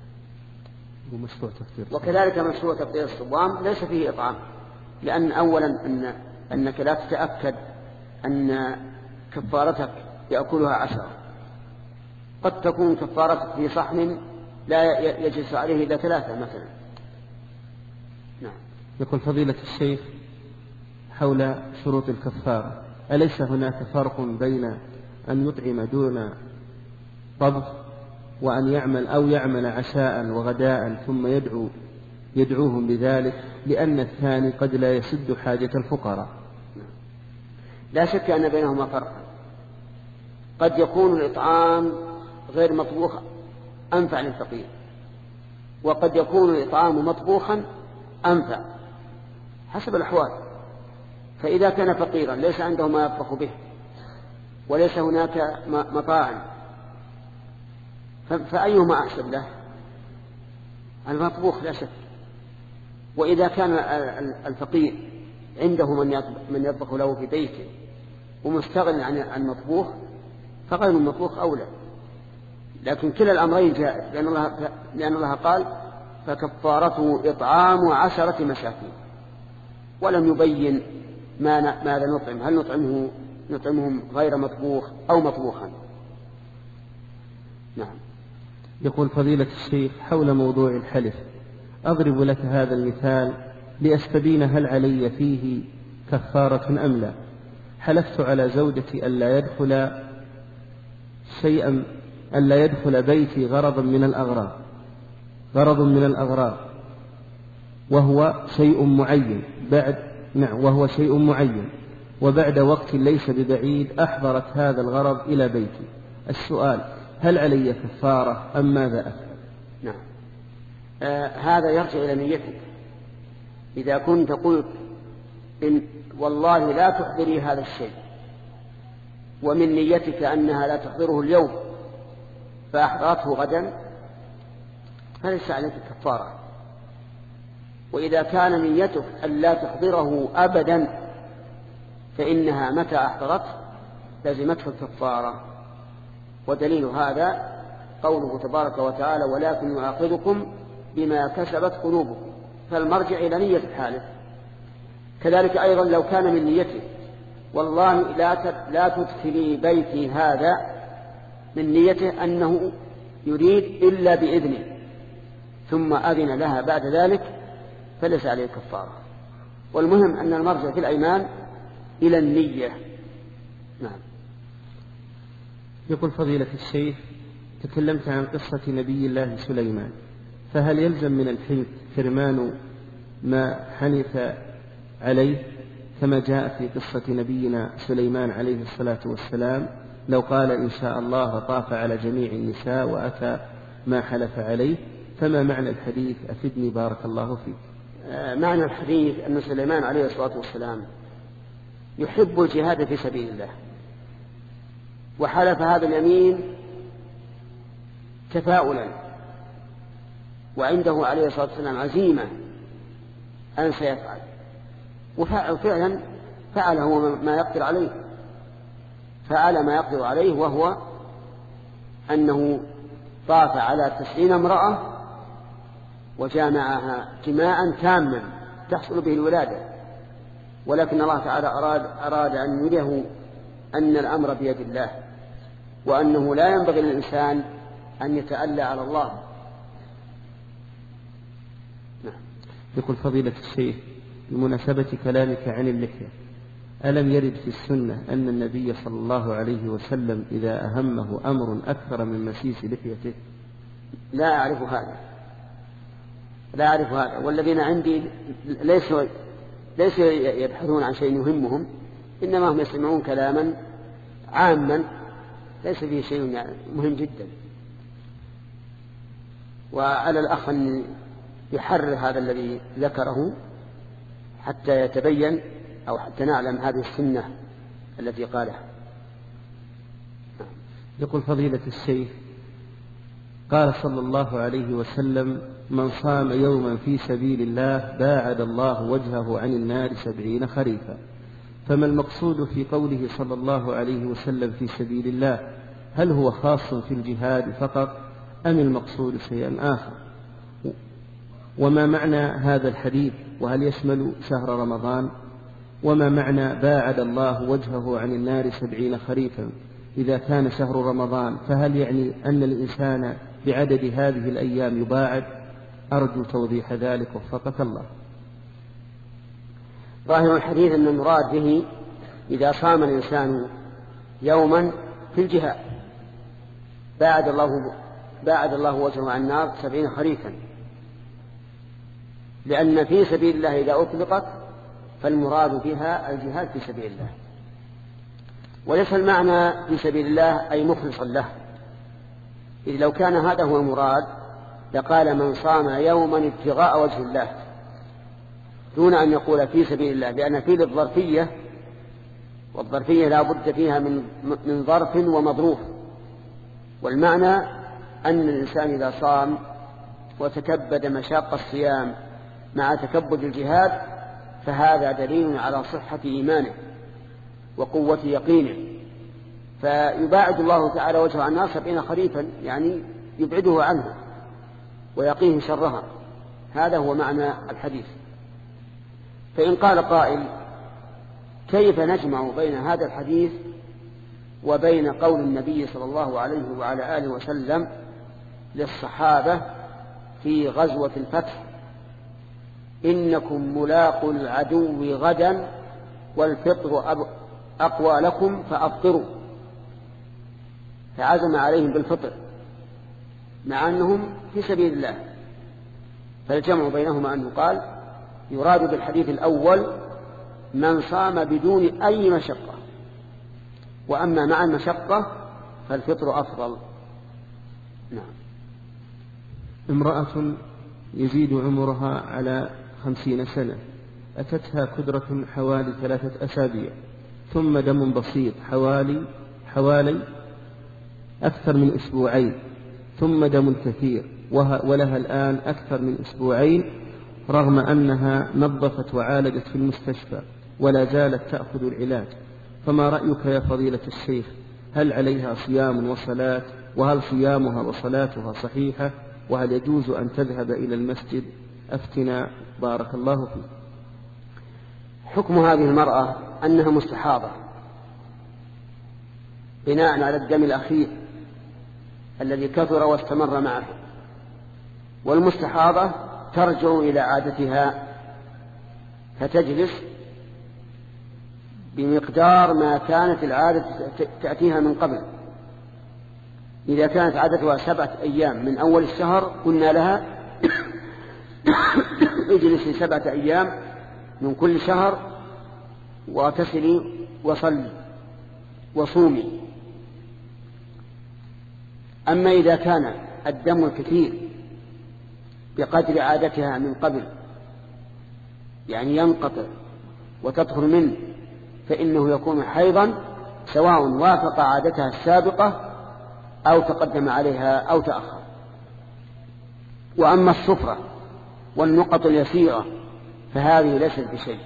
وكذلك مشروع تفطير الصوام ليس فيه إطعام، لأن أولا أن أنك لا تتأكد أن كفارتك يأكلها عشرة، قد تكون كفارتك في صحن لا يجلس عليه إلا ثلاثة مثلا. نعم. يقول فضيلة الشيخ: حول شروط الكفارة، أليس هناك فرق بين أن يطعم دون طبخ وأن يعمل أو يعمل عشاء وغداء ثم يدعو يدعوهم بذلك، لأن الثاني قد لا يسد حاجة الفقراء؟ لا شك أن بينهما فرقا. قد يكون الإطعام غير مطبوخ أنفع للفقير، وقد يكون الإطعام مطبوخا أنفع حسب الأحوال. فإذا كان فقيرا ليس عنده ما يطبخ به وليس هناك مطاعم، فأيهما أحسن له؟ المطبوخ لا شك. وإذا كان الفقير عنده من يطبخ له في بيته ومستغل عن المطبوخ، فغير المطبوخ أولى. لكن كلا الأمرين جائز، لأن الله, لأن الله قال: فكفارته إطعام عشرة مساكين، ولم يبين ما ماذا نطعم، هل نطعمه نطعمهم غير مطبوخ أو مطبوخا. نعم. يقول فضيلة الشيخ: حول موضوع الحلف، أضرب لك هذا المثال لأستبين هل علي فيه كفارة أم لا. حلفت على زوجتي ألا يدخل شيئا ألا يدخل بيتي غرضا من الأغراض غرض من الأغراض وهو شيء معين بعد نعم وهو شيء معين وبعد وقت ليس ببعيد أحضرت هذا الغرض إلى بيتي. السؤال: هل علي كفارة أم ماذا أفعل؟ نعم. آه هذا يرجع إلى نيتك. إذا كنت قلت إن والله لا تحضري هذا الشيء، ومن نيتك أنها لا تحضره اليوم فأحضرته غدا، فليس عليك كفارة. وإذا كان نيتك أن لا تحضره أبدا فإنها متى أحضرته لازمتك الكفارة. ودليل هذا قوله تبارك وتعالى: ولكن يؤاخذكم بما كسبت قلوبكم. فالمرجع إلى نية الحالف. كذلك أيضا لو كان من نيته والله لا لا تدخلي بيتي هذا، من نيته أنه يريد إلا بإذنه، ثم أذن لها بعد ذلك، فليس عليه كفارة. والمهم أن المرجع في الأيمان إلى النية. نعم. يقول فضيلة الشيخ: تكلمت عن قصة نبي الله سليمان، فهل يلزم من الحنث حرمان ما حنث عليه كما جاء في قصة نبينا سليمان عليه الصلاة والسلام؟ لو قال إن شاء الله طاف على جميع النساء وأتى ما حلف عليه، فما معنى الحديث؟ أفدني بارك الله فيك. آه معنى الحديث أن سليمان عليه الصلاة والسلام يحب الجهاد في سبيل الله، وحلف هذا اليمين تفاؤلا وعنده عليه الصلاة والسلام عزيمة أن سيفعل، وفعلا فعل هو ما يقدر عليه، فعل ما يقدر عليه، وهو أنه طاف على تسعين امرأة وجامعها جماعا تاما تحصل به الولادة، ولكن الله تعالى أراد, أراد أن يريه أن الأمر بيد الله، وأنه لا ينبغي للإنسان أن يتألى على الله. يقول فضيلة الشيخ بمناسبة كلامك عن اللحية، ألم يرد في السنة أن النبي صلى الله عليه وسلم إذا أهمه أمر أكثر من مسيس لحيته؟ لا أعرف هذا، لا أعرف هذا، والذين عندي ليسوا ليسوا يبحثون عن شيء يهمهم، إنما هم يسمعون كلاما عاما ليس فيه شيء مهم جدا. وعلى الأخ أن يحرر هذا الذي ذكره حتى يتبين أو حتى نعلم هذه السنة التي قالها. يقول فضيلة الشيخ قال صلى الله عليه وسلم من صام يوما في سبيل الله باعد الله وجهه عن النار سبعين خريفا، فما المقصود في قوله صلى الله عليه وسلم في سبيل الله؟ هل هو خاص في الجهاد فقط أم المقصود شيئا آخر؟ وما معنى هذا الحديث؟ وهل يشمل شهر رمضان؟ وما معنى باعد الله وجهه عن النار سبعين خريفا؟ إذا كان شهر رمضان فهل يعني أن الإنسان بعدد هذه الأيام يباعد؟ أرجو توضيح ذلك وفقك الله. ظاهر الحديث أن المراد به إذا صام الإنسان يوما في الجهاد باعد الله, باعد الله وجهه عن النار سبعين خريفا، لأن في سبيل الله إذا أطلقت فالمراد بها الجهاد في سبيل الله، وليس المعنى في سبيل الله أي مخلصا له، إذ لو كان هذا هو المراد لقال من صام يوما ابتغاء وجه الله دون أن يقول في سبيل الله، لأن في للظرفية، والظرفية لا بد فيها من, من ظرف ومظروف، والمعنى أن الإنسان إذا صام وتكبد مشاق الصيام مع تكبد الجهاد فهذا دليل على صحة إيمانه وقوة يقينه، فيباعد الله تعالى وجهه عن النار سبعين خريفا، يعني يبعده عنه ويقيه شرها. هذا هو معنى الحديث. فإن قال قائل كيف نجمع بين هذا الحديث وبين قول النبي صلى الله عليه وعلى آله وسلم للصحابة في غزوة الفتح إنكم ملاقوا العدو غدا والفطر أقوى لكم فأفطروا، فعزم عليهم بالفطر مع أنهم في سبيل الله. فالجمع بينهما أنه قال يراد بالحديث الأول من صام بدون أي مشقة، وأما مع المشقة فالفطر أفضل. نعم. امرأة يزيد عمرها على خمسين سنة أتتها كدرة حوالي ثلاثة أسابيع، ثم دم بسيط حوالي حوالي أكثر من أسبوعين، ثم دم كثير ولها الآن أكثر من أسبوعين، رغم أنها نظفت وعالجت في المستشفى ولا زالت تأخذ العلاج، فما رأيك يا فضيلة الشيخ؟ هل عليها صيام وصلاة؟ وهل صيامها وصلاتها صحيحة؟ وهل يجوز أن تذهب إلى المسجد؟ أفتنا بارك الله فيك. حكم هذه المرأة أنها مستحاضة بناء على الدم الأخير الذي كثر واستمر معه، والمستحاضة ترجع إلى عادتها فتجلس بمقدار ما كانت العادة تأتيها من قبل. إذا كانت عادتها سبعة أيام من أول الشهر قلنا لها اجلسي سبعة أيام من كل شهر واغتسلي وصلي وصومي. أما إذا كان الدم الكثير بقدر عادتها من قبل، يعني ينقطع وتدخل منه فإنه يكون حيضا سواء وافق عادتها السابقة أو تقدم عليها أو تأخر. وأما الصفرة والنقط اليسيرة فهذه ليست بشيء،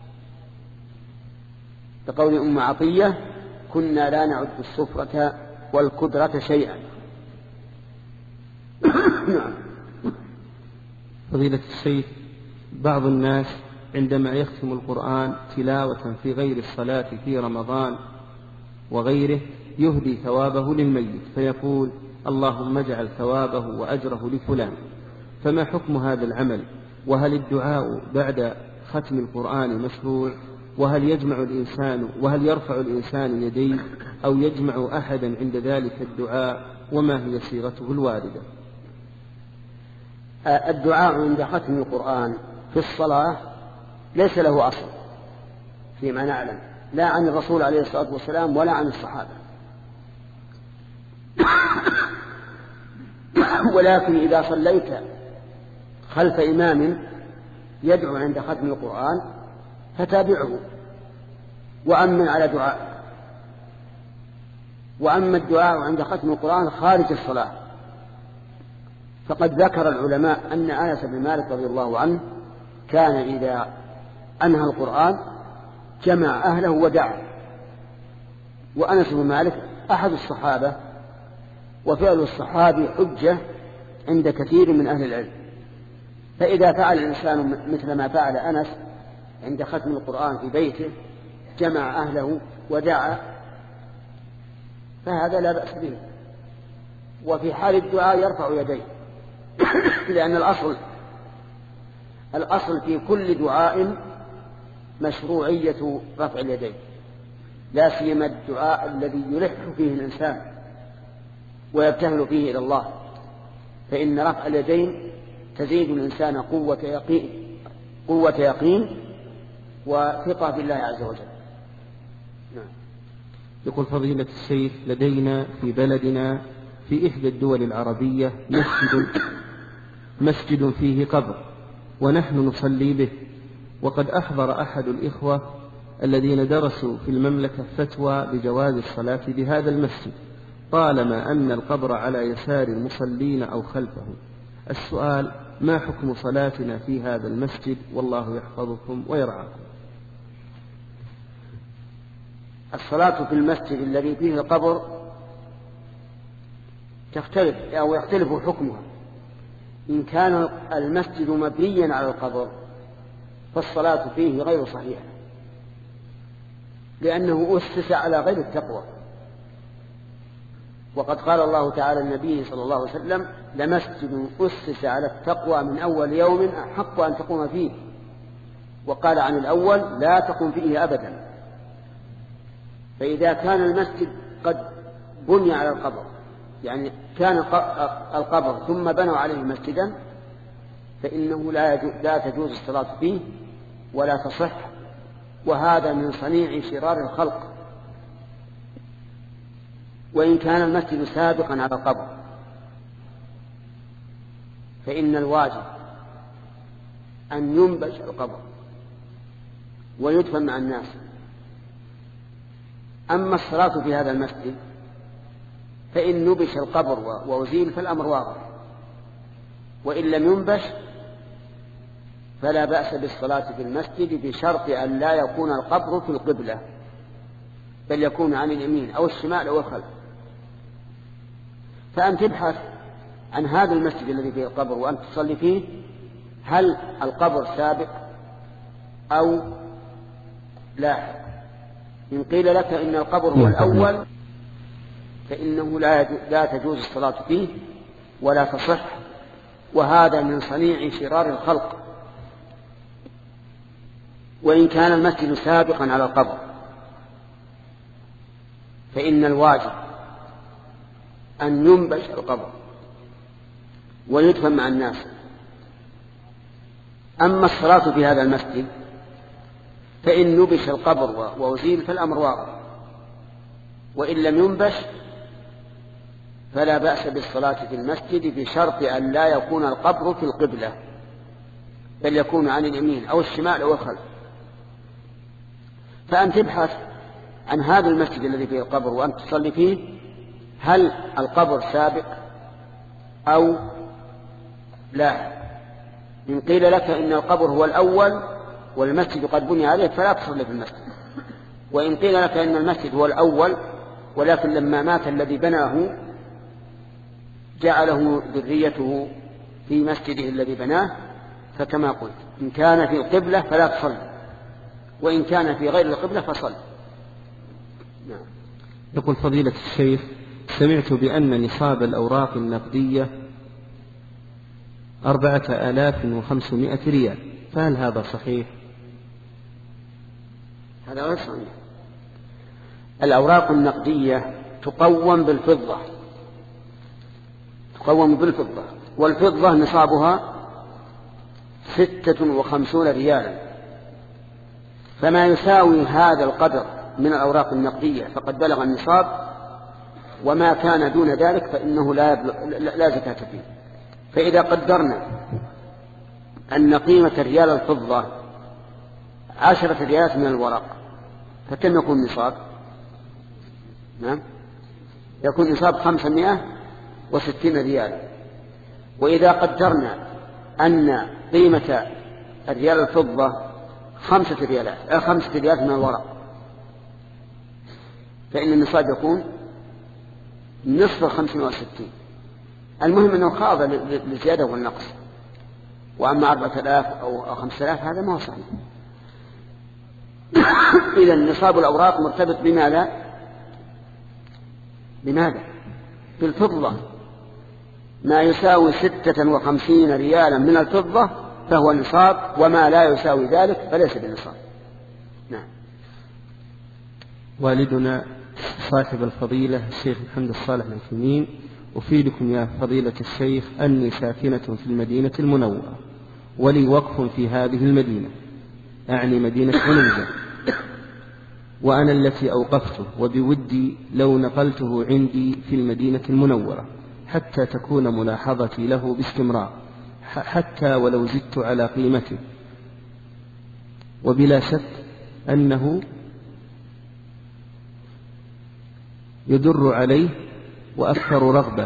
بقول أم عطية: كنا لا نعد الصفرة والكدرة شيئا. فضيلة الشيخ، بعض الناس عندما يختم القرآن تلاوة في غير الصلاة في رمضان وغيره يهدي ثوابه للميت، فيقول: اللهم اجعل ثوابه وأجره لفلان، فما حكم هذا العمل؟ وهل الدعاء بعد ختم القرآن مشروع؟ وهل يجمع الإنسان وهل يرفع الإنسان يديه أو يجمع أحدا عند ذلك الدعاء؟ وما هي صيغته الواردة؟ الدعاء عند ختم القرآن في الصلاة ليس له أصل فيما نعلم، لا عن الرسول عليه الصلاة والسلام ولا عن الصحابة. ولكن إذا صليت خلف إمام يدعو عند ختم القرآن فتابعه وأمن على دعائه. وأما الدعاء عند ختم القرآن خارج الصلاة فقد ذكر العلماء أن أنس بن مالك رضي الله عنه كان إذا أنهى القرآن جمع أهله ودعا. وأنس بن مالك أحد الصحابة، وفعل الصحابي حجة عند كثير من أهل العلم. فإذا فعل الإنسان مثل ما فعل أنس عند ختم القرآن في بيته جمع أهله ودعا فهذا لا بأس به. وفي حال الدعاء يرفع يديه لأن الأصل الأصل في كل دعاء مشروعية رفع اليدين، لا سيما الدعاء الذي يلح فيه الإنسان ويبتهل فيه إلى الله، فإن رفع اليدين تزيد الإنسان قوة يقين قوة يقين وثقة بالله عز وجل. نعم. يقول فضيلة الشيخ: لدينا في بلدنا في إحدى الدول العربية مسجد مسجد فيه قبر ونحن نصلي به، وقد أحضر أحد الإخوة الذين درسوا في المملكة فتوى بجواز الصلاة بهذا المسجد طالما أن القبر على يسار المصلين أو خلفه. السؤال: ما حكم صلاتنا في هذا المسجد؟ والله يحفظكم ويرعاكم. الصلاة في المسجد الذي فيه القبر تختلف أو يختلف حكمها. إن كان المسجد مبنيا على القبر فالصلاة فيه غير صحيحة، لأنه أسس على غير التقوى. وقد قال الله تعالى النبي صلى الله عليه وسلم: لمسجد أسس على التقوى من أول يوم أحق أن تقوم فيه. وقال عن الأول: لا تقم فيه أبدا. فإذا كان المسجد قد بني على القبر، يعني كان القبر ثم بنوا عليه مسجدا، فإنه لا تجوز الصلاة فيه ولا تصح، وهذا من صنيع شرار الخلق. وإن كان المسجد سابقا على القبر فإن الواجب أن ينبش القبر ويدفن مع الناس. أما الصلاة في هذا المسجد فإن نبش القبر وأزيل فالأمر واضح، وإن لم ينبش فلا بأس بالصلاة في المسجد بشرط أن لا يكون القبر في القبلة، بل يكون عن اليمين أو الشمال أو الخلف. فأن تبحث عن هذا المسجد الذي فيه القبر وأن تصلي فيه، هل القبر سابق أو لاحق؟ إن قيل لك إن القبر هو الأول فإنه لا تجوز الصلاة فيه ولا تصح، وهذا من صنيع شرار الخلق. وإن كان المسجد سابقا على القبر فإن الواجب أن ينبش القبر ويدفن مع الناس. أما الصلاة في هذا المسجد فإن نبش القبر وأزيل فالأمر واضح، وإن لم ينبش فلا بأس بالصلاة في المسجد بشرط أن لا يكون القبر في القبلة، بل يكون عن اليمين أو الشمال أو الخلف. فأنت تبحث عن هذا المسجد الذي فيه القبر وأنت تصلي فيه، هل القبر سابق أو لا؟ إن قيل لك إن القبر هو الأول والمسجد قد بني عليه فلا تصلي في المسجد، وإن قيل لك إن المسجد هو الأول ولكن لما مات الذي بناه جعله ذريته في مسجده الذي بناه، فكما قلت إن كان في القبلة فلا تصلي، وإن كان في غير القبلة فصل. نعم. يقول فضيلة الشيخ: سمعت بأن نصاب الأوراق النقدية أربعة آلاف وخمسمائة ريال، فهل هذا صحيح؟ هذا غير صحيح. الأوراق النقدية تقوم بالفضة، تقوم بالفضة، والفضة نصابها ستة وخمسون ريالا، فما يساوي هذا القدر من الأوراق النقدية فقد بلغ النصاب، وما كان دون ذلك فإنه لا, لا زكاة فيه. فإذا قدرنا أن قيمة ريال الفضة عشرة ريالات من الورق فكم يكون النصاب؟ نعم، يكون نصاب خمسمائة وستين ريال. وإذا قدرنا أن قيمة الريال الفضة خمسة ريالات خمسة ريالات من الورق فإن النصاب يكون نصف الخمسمائة وستين. المهم أنه خاض للزيادة والنقص، وأما أربعة آلاف أو خمسة آلاف هذا ما هو صحيح. إذا نصاب الأوراق مرتبط بماذا؟ بماذا؟ بالفضة. ما يساوي ستة وخمسين ريالا من الفضة فهو نصاب، وما لا يساوي ذلك فليس بنصاب. نعم. والدنا صاحب الفضيلة الشيخ محمد الصالح العثيمين: أفيدكم يا فضيلة الشيخ أني ساكنة في المدينة المنورة ولي وقف في هذه المدينة، أعني مدينة عنيزة، وأنا التي أوقفته، وبودي لو نقلته عندي في المدينة المنورة حتى تكون ملاحظتي له باستمرار، حتى ولو زدت على قيمته، وبلا شك أنه يدر عليه وأكثر رغبة.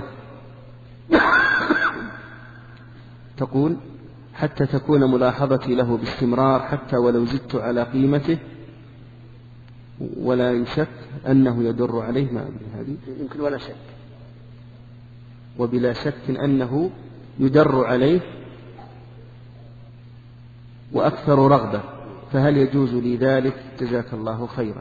تقول حتى تكون ملاحظتي له باستمرار حتى ولو زدت على قيمته، ولا شك أنه يدر عليه. ما أدري هذه يمكن ولا شك. وبلا شك أنه يدر عليه وأكثر رغبة، فهل يجوز لي ذلك؟ جزاك الله خيرا.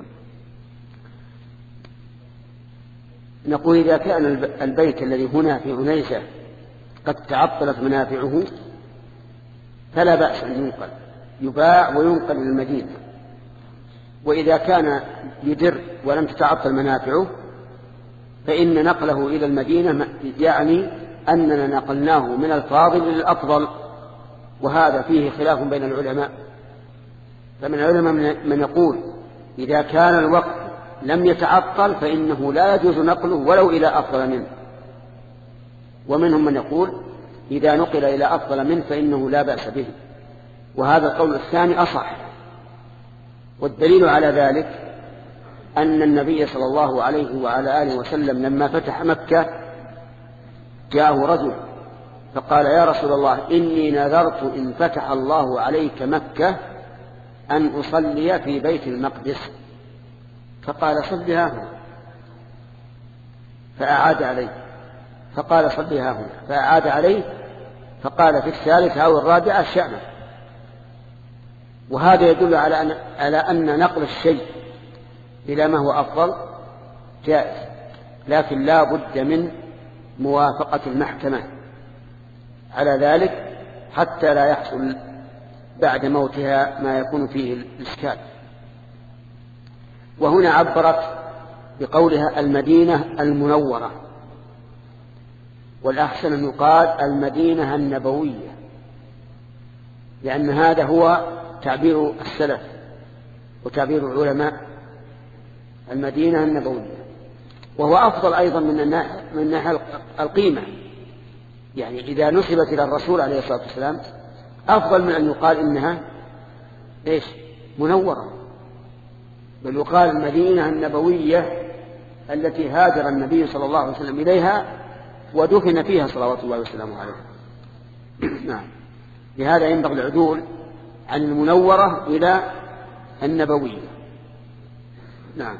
نقول إذا كان البيت الذي هنا في عنيزة قد تعطلت منافعه فلا بأس أن ينقل، يباع وينقل إلى المدينة. وإذا كان يدر ولم تتعطل منافعه فإن نقله إلى المدينة يعني أننا نقلناه من الفاضل إلى الأفضل، وهذا فيه خلاف بين العلماء. فمن العلماء من يقول إذا كان الوقت لم يتعطل فإنه لا يجوز نقله ولو إلى أفضل منه، ومنهم من يقول إذا نقل إلى أفضل منه فإنه لا بأس به، وهذا القول الثاني أصح. والدليل على ذلك أن النبي صلى الله عليه وعلى آله وسلم لما فتح مكة جاءه رجل فقال: يا رسول الله، إني نذرت إن فتح الله عليك مكة أن أصلي في بيت المقدس. فقال: صلها هنا. فأعاد عليه. فقال: صلها هنا. فأعاد عليه. فقال في الثالثة أو الرابعة: شأنه. وهذا يدل على أن, على أن نقل الشيء إلى ما هو أفضل جائز، لكن لا بد من موافقة المحكمة على ذلك حتى لا يحصل بعد موتها ما يكون فيه الإشكال. وهنا عبرت بقولها المدينة المنورة، والأحسن أن يقال المدينة النبوية، لأن هذا هو تعبير السلف وتعبير العلماء، المدينة النبوية. وهو أفضل أيضا من ناحية القيمة، يعني إذا نسبت إلى الرسول عليه الصلاة والسلام أفضل من أن يقال إنها إيش منورة، بل يقال المدينة النبوية التي هاجر النبي صلى الله عليه وسلم إليها ودفن فيها صلوات الله وسلامه عليه. نعم. لهذا ينبغي العدول عن المنورة إلى النبوية. نعم.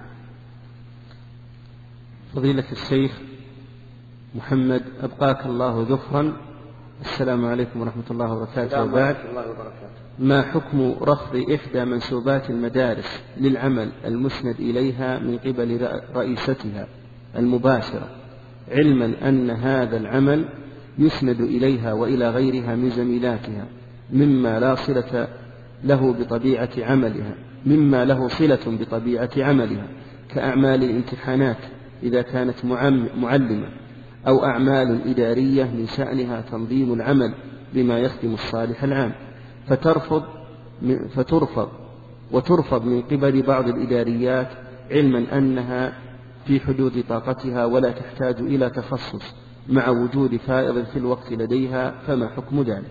فضيلة الشيخ محمد أبقاك الله ذخرا، السلام عليكم ورحمة الله وبركاته. وبعد، ما حكم رفض إحدى منسوبات المدارس للعمل المسند إليها من قبل رئيستها المباشرة، علما أن هذا العمل يسند إليها وإلى غيرها من زميلاتها مما لا صلة له بطبيعة عملها مما له صلة بطبيعة عملها كأعمال الامتحانات إذا كانت معلمة، أو أعمال إدارية من شأنها تنظيم العمل بما يخدم الصالح العام، فترفض فترفض وترفض من قبل بعض الإداريات علما أنها في حدود طاقتها ولا تحتاج إلى تخصص مع وجود فائض في الوقت لديها، فما حكم ذلك؟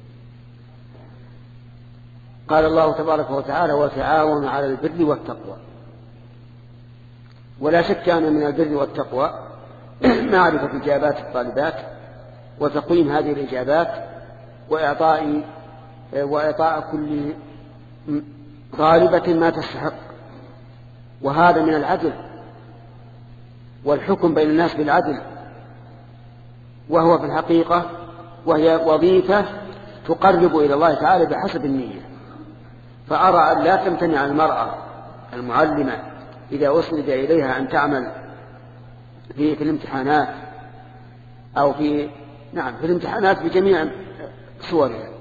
قال الله تبارك وتعالى: وتعاونوا على البر والتقوى. ولا شك أن من البر والتقوى معرفة إجابات الطالبات وتقويم هذه الإجابات وإعطاء وإعطاء كل طالبة ما تستحق، وهذا من العدل والحكم بين الناس بالعدل، وهو في الحقيقة وهي وظيفة تقرب إلى الله تعالى بحسب النية. فأرى أن لا تمتنع المرأة المعلمة إذا أسند إليها أن تعمل في, في الامتحانات أو في نعم في الامتحانات بجميع صورها.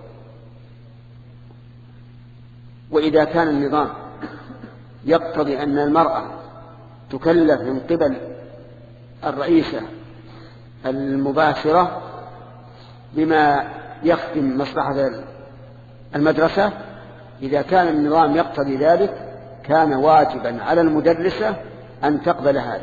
وإذا كان النظام يقتضي أن المرأة تكلف من قبل الرئيسة المباشرة بما يخدم مصلحة المدرسة، إذا كان النظام يقتضي ذلك كان واجبا على المدرسة أن تقبل هذا.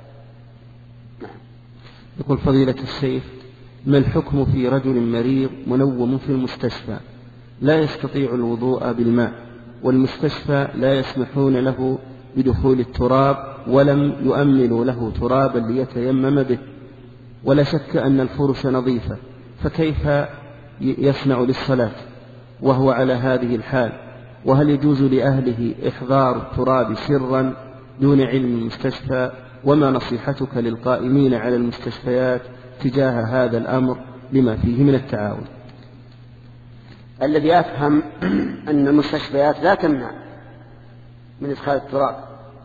يقول فضيلة الشيخ: ما الحكم في رجل مريض منوم في المستشفى لا يستطيع الوضوء بالماء، والمستشفى لا يسمحون له بدخول التراب ولم يؤمنوا له ترابا ليتيمم به، ولا شك أن الفرش نظيفة، فكيف يصنع للصلاة وهو على هذه الحال؟ وهل يجوز لأهله إحضار التراب سرا دون علم المستشفى؟ وما نصيحتك للقائمين على المستشفيات تجاه هذا الأمر لما فيه من التعاون؟ الذي أفهم أن المستشفيات لا تمنع من إدخال التراب.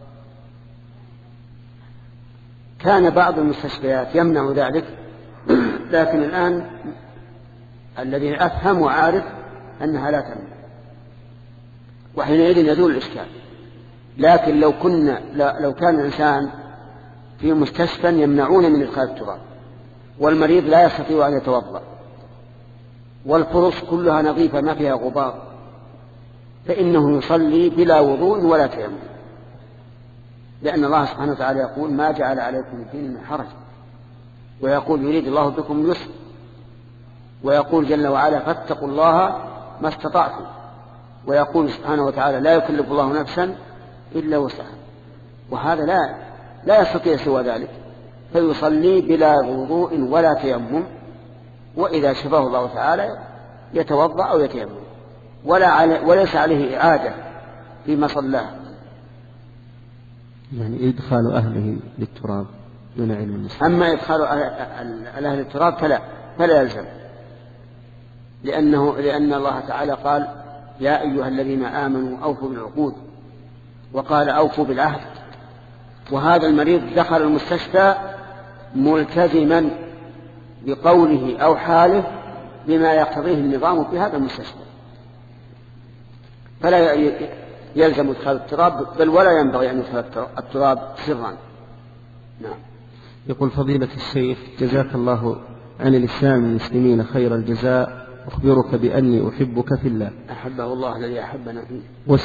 كان بعض المستشفيات يمنع ذلك، لكن الآن الذي أفهم وعارف أنها لا تمنع، وحينئذ يزول الإشكال. لكن لو كنا لو كان الإنسان في مستشفى يمنعون من إدخال التراب والمريض لا يستطيع أن يتوضأ والفرش كلها نظيفة ما فيها غبار، فإنه يصلي بلا وضوء ولا تيمم، لأن الله سبحانه وتعالى يقول: ما جعل عليكم الدين من حرج، ويقول: يريد الله بكم اليسر، ويقول جل وعلا: فاتقوا الله ما استطعتم، ويقول سبحانه وتعالى: لا يكلف الله نفسا إلا وسعها. وهذا لا لا يستطيع سوى ذلك، فيصلي بلا وضوء ولا تيمم، وإذا شفاه الله تعالى يتوضأ أو يتيمم، ولا علي وليس عليه إعادة فيما صلاه. يعني إدخال أهله للتراب دون علم المسلم. أما إدخال أهل التراب فلا فلا يلزم، لأنه لأن الله تعالى قال: يا أيها الذين آمنوا أوفوا بالعقود، وقال: أوفوا بالعهد. وهذا المريض دخل المستشفى ملتزما بقوله أو حاله بما يقتضيه النظام في هذا المستشفى، فلا يلزم إدخال التراب، بل ولا ينبغي أن يدخل التراب سرا. نعم. يقول فضيلة الشيخ: جزاك الله عن الإسلام والمسلمين خير الجزاء، أخبرك بأني أحبك في الله. أحبه الله الذي أحبنا فيه.